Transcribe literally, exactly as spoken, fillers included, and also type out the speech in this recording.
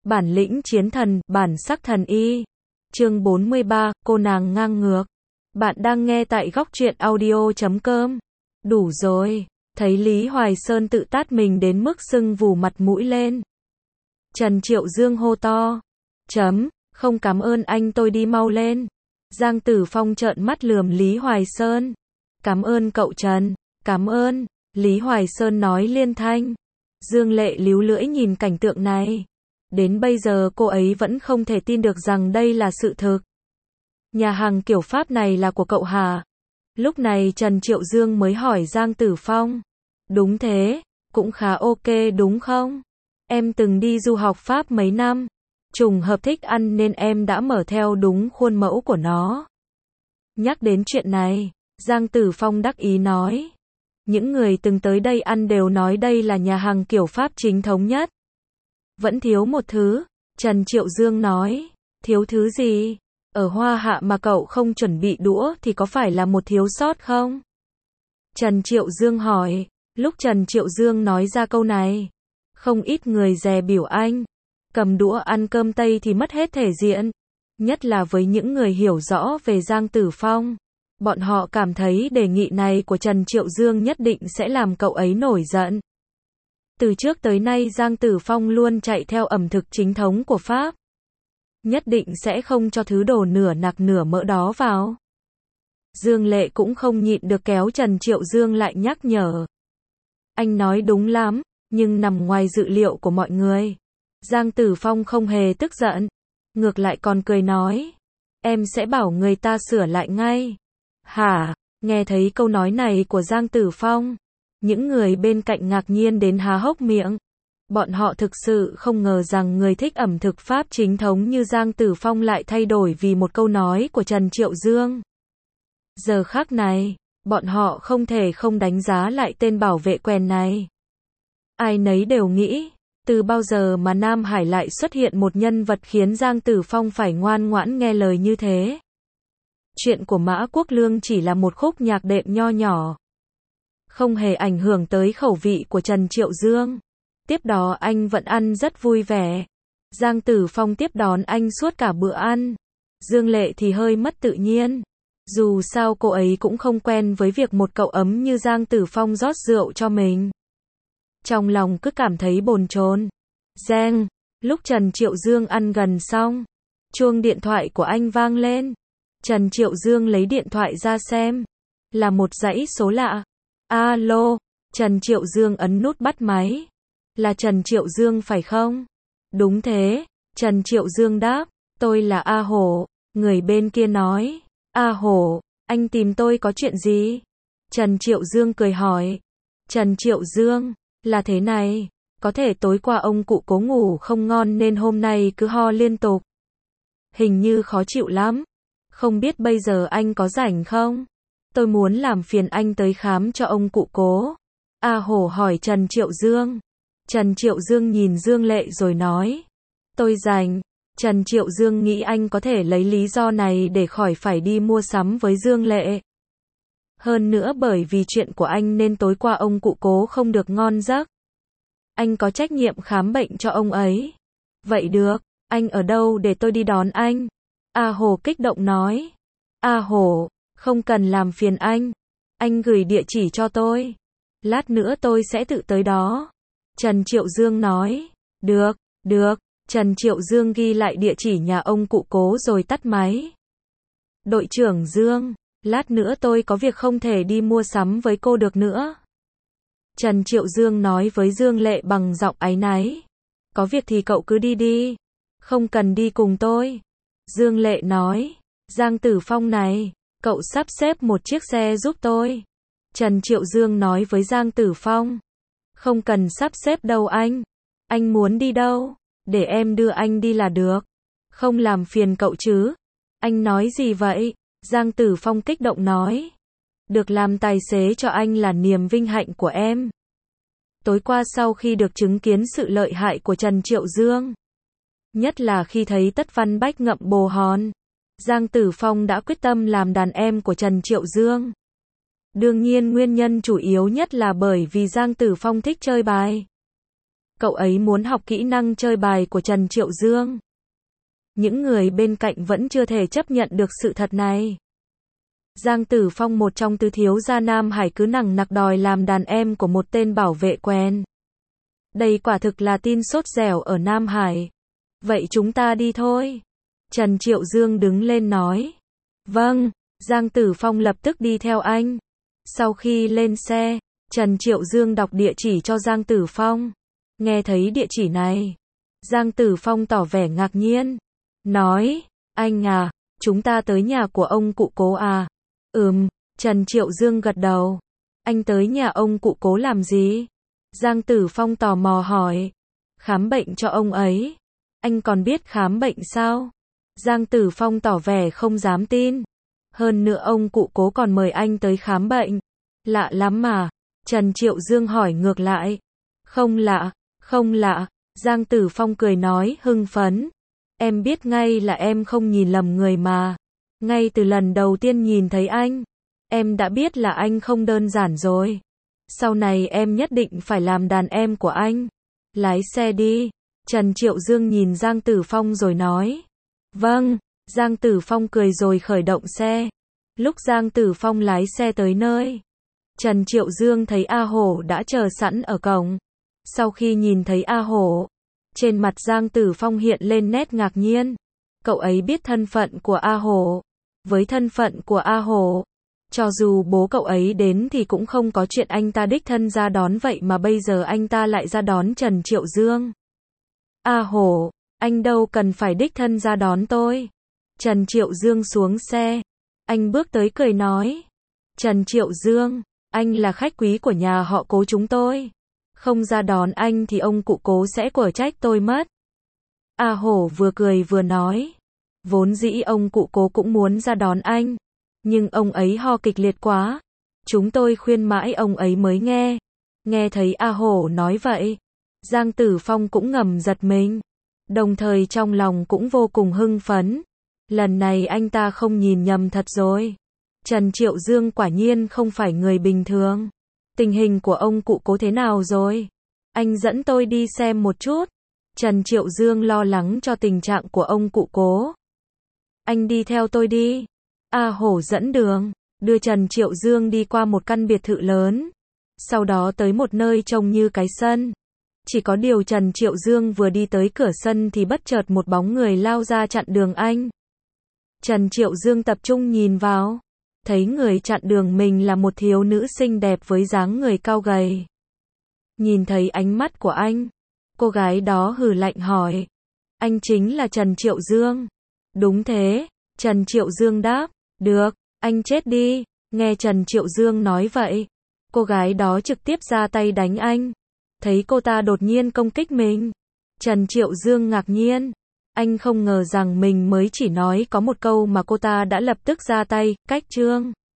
Bản lĩnh chiến thần, bản sắc thần y. Chương bốn mươi ba, cô nàng ngang ngược. Bạn đang nghe tại góc truyện audio chấm com. Đủ rồi, thấy Lý Hoài Sơn tự tát mình đến mức sưng vù mặt mũi lên. Trần Triệu Dương hô to. Chấm, không cảm ơn anh, tôi đi mau lên. Giang Tử Phong trợn mắt lườm Lý Hoài Sơn. Cảm ơn cậu Trần, cảm ơn, Lý Hoài Sơn nói liên thanh. Dương Lệ líu lưỡi nhìn cảnh tượng này. Đến bây giờ cô ấy vẫn không thể tin được rằng đây là sự thực. Nhà hàng kiểu Pháp này là của cậu hả? Lúc này Trần Triệu Dương mới hỏi Giang Tử Phong. Đúng thế, cũng khá ok đúng không? Em từng đi du học Pháp mấy năm. Trùng hợp thích ăn nên em đã mở theo đúng khuôn mẫu của nó. Nhắc đến chuyện này, Giang Tử Phong đắc ý nói. Những người từng tới đây ăn đều nói đây là nhà hàng kiểu Pháp chính thống nhất. Vẫn thiếu một thứ, Trần Triệu Dương nói. Thiếu thứ gì? Ở Hoa Hạ mà cậu không chuẩn bị đũa thì có phải là một thiếu sót không? Trần Triệu Dương hỏi. Lúc Trần Triệu Dương nói ra câu này, không ít người dè biểu anh. Cầm đũa ăn cơm Tây thì mất hết thể diện. Nhất là với những người hiểu rõ về Giang Tử Phong. Bọn họ cảm thấy đề nghị này của Trần Triệu Dương nhất định sẽ làm cậu ấy nổi giận. Từ trước tới nay Giang Tử Phong luôn chạy theo ẩm thực chính thống của Pháp. Nhất định sẽ không cho thứ đồ nửa nạc nửa mỡ đó vào. Dương Lệ cũng không nhịn được kéo Trần Triệu Dương lại nhắc nhở. Anh nói đúng lắm, nhưng nằm ngoài dự liệu của mọi người. Giang Tử Phong không hề tức giận. Ngược lại còn cười nói. Em sẽ bảo người ta sửa lại ngay. Hả? Nghe thấy câu nói này của Giang Tử Phong. Những người bên cạnh ngạc nhiên đến há hốc miệng. Bọn họ thực sự không ngờ rằng người thích ẩm thực Pháp chính thống như Giang Tử Phong lại thay đổi vì một câu nói của Trần Triệu Dương. Giờ khắc này, bọn họ không thể không đánh giá lại tên bảo vệ quèn này. Ai nấy đều nghĩ, từ bao giờ mà Nam Hải lại xuất hiện một nhân vật khiến Giang Tử Phong phải ngoan ngoãn nghe lời như thế. Chuyện của Mã Quốc Lương chỉ là một khúc nhạc đệm nho nhỏ. Không hề ảnh hưởng tới khẩu vị của Trần Triệu Dương. Tiếp đó anh vẫn ăn rất vui vẻ. Giang Tử Phong tiếp đón anh suốt cả bữa ăn. Dương Lệ thì hơi mất tự nhiên. Dù sao cô ấy cũng không quen với việc một cậu ấm như Giang Tử Phong rót rượu cho mình. Trong lòng cứ cảm thấy bồn chồn. Giang, lúc Trần Triệu Dương ăn gần xong, chuông điện thoại của anh vang lên. Trần Triệu Dương lấy điện thoại ra xem. Là một dãy số lạ. Alo, Trần Triệu Dương ấn nút bắt máy. Là Trần Triệu Dương phải không? Đúng thế, Trần Triệu Dương đáp. Tôi là A Hổ. Người bên kia nói. A Hổ, anh tìm tôi có chuyện gì? Trần Triệu Dương cười hỏi. Trần Triệu Dương, là thế này. Có thể tối qua ông cụ cố ngủ không ngon nên hôm nay cứ ho liên tục. Hình như khó chịu lắm. Không biết bây giờ anh có rảnh không? Tôi muốn làm phiền anh tới khám cho ông cụ cố. A Hổ hỏi Trần Triệu Dương. Trần Triệu Dương nhìn Dương Lệ rồi nói. Tôi rảnh. Trần Triệu Dương nghĩ anh có thể lấy lý do này để khỏi phải đi mua sắm với Dương Lệ. Hơn nữa bởi vì chuyện của anh nên tối qua ông cụ cố không được ngon giấc. Anh có trách nhiệm khám bệnh cho ông ấy. Vậy được, anh ở đâu để tôi đi đón anh? A Hổ kích động nói. A Hổ, không cần làm phiền anh. Anh gửi địa chỉ cho tôi. Lát nữa tôi sẽ tự tới đó. Trần Triệu Dương nói. Được, được. Trần Triệu Dương ghi lại địa chỉ nhà ông cụ cố rồi tắt máy. Đội trưởng Dương, lát nữa tôi có việc không thể đi mua sắm với cô được nữa. Trần Triệu Dương nói với Dương Lệ bằng giọng áy náy. Có việc thì cậu cứ đi đi. Không cần đi cùng tôi. Dương Lệ nói. Giang Tử Phong này, cậu sắp xếp một chiếc xe giúp tôi. Trần Triệu Dương nói với Giang Tử Phong. Không cần sắp xếp đâu anh. Anh muốn đi đâu? Để em đưa anh đi là được. Không làm phiền cậu chứ. Anh nói gì vậy? Giang Tử Phong kích động nói. Được làm tài xế cho anh là niềm vinh hạnh của em. Tối qua sau khi được chứng kiến sự lợi hại của Trần Triệu Dương, nhất là khi thấy Tất Văn Bách ngậm bồ hòn, Giang Tử Phong đã quyết tâm làm đàn em của Trần Triệu Dương. Đương nhiên nguyên nhân chủ yếu nhất là bởi vì Giang Tử Phong thích chơi bài. Cậu ấy muốn học kỹ năng chơi bài của Trần Triệu Dương. Những người bên cạnh vẫn chưa thể chấp nhận được sự thật này. Giang Tử Phong, một trong tứ thiếu gia Nam Hải, cứ nằng nặc đòi làm đàn em của một tên bảo vệ quen. Đây quả thực là tin sốt dẻo ở Nam Hải. Vậy chúng ta đi thôi. Trần Triệu Dương đứng lên nói. Vâng, Giang Tử Phong lập tức đi theo anh. Sau khi lên xe, Trần Triệu Dương đọc địa chỉ cho Giang Tử Phong. Nghe thấy địa chỉ này, Giang Tử Phong tỏ vẻ ngạc nhiên. Nói, anh à, chúng ta tới nhà của ông cụ Cố à? Ừm, Trần Triệu Dương gật đầu. Anh tới nhà ông cụ Cố làm gì? Giang Tử Phong tò mò hỏi. Khám bệnh cho ông ấy. Anh còn biết khám bệnh sao? Giang Tử Phong tỏ vẻ không dám tin. Hơn nữa ông cụ Cố còn mời anh tới khám bệnh. Lạ lắm mà. Trần Triệu Dương hỏi ngược lại. Không lạ, không lạ. Giang Tử Phong cười nói hưng phấn. Em biết ngay là em không nhìn lầm người mà. Ngay từ lần đầu tiên nhìn thấy anh, em đã biết là anh không đơn giản rồi. Sau này em nhất định phải làm đàn em của anh. Lái xe đi. Trần Triệu Dương nhìn Giang Tử Phong rồi nói. Vâng. Giang Tử Phong cười rồi khởi động xe. Lúc Giang Tử Phong lái xe tới nơi, Trần Triệu Dương thấy A Hổ đã chờ sẵn ở cổng. Sau khi nhìn thấy A Hổ, trên mặt Giang Tử Phong hiện lên nét ngạc nhiên. Cậu ấy biết thân phận của A Hổ. Với thân phận của A Hổ, cho dù bố cậu ấy đến thì cũng không có chuyện anh ta đích thân ra đón, vậy mà bây giờ anh ta lại ra đón Trần Triệu Dương. A Hổ, anh đâu cần phải đích thân ra đón tôi. Trần Triệu Dương xuống xe. Anh bước tới cười nói. Trần Triệu Dương, anh là khách quý của nhà họ Cố chúng tôi. Không ra đón anh thì ông cụ Cố sẽ quở trách tôi mất. A Hổ vừa cười vừa nói. Vốn dĩ ông cụ Cố cũng muốn ra đón anh, nhưng ông ấy ho kịch liệt quá. Chúng tôi khuyên mãi ông ấy mới nghe. Nghe thấy A Hổ nói vậy, Giang Tử Phong cũng ngầm giật mình, đồng thời trong lòng cũng vô cùng hưng phấn. Lần này anh ta không nhìn nhầm thật rồi. Trần Triệu Dương quả nhiên không phải người bình thường. Tình hình của ông cụ Cố thế nào rồi? Anh dẫn tôi đi xem một chút. Trần Triệu Dương lo lắng cho tình trạng của ông cụ Cố. Anh đi theo tôi đi. A Hổ dẫn đường, đưa Trần Triệu Dương đi qua một căn biệt thự lớn. Sau đó tới một nơi trông như cái sân. Chỉ có điều Trần Triệu Dương vừa đi tới cửa sân thì bất chợt một bóng người lao ra chặn đường anh. Trần Triệu Dương tập trung nhìn vào, thấy người chặn đường mình là một thiếu nữ xinh đẹp với dáng người cao gầy. Nhìn thấy ánh mắt của anh, cô gái đó hừ lạnh hỏi. Anh chính là Trần Triệu Dương? Đúng thế, Trần Triệu Dương đáp. Được, anh chết đi. Nghe Trần Triệu Dương nói vậy, cô gái đó trực tiếp ra tay đánh anh. Thấy cô ta đột nhiên công kích mình, Trần Triệu Dương ngạc nhiên. Anh không ngờ rằng mình mới chỉ nói có một câu mà cô ta đã lập tức ra tay, cách trương.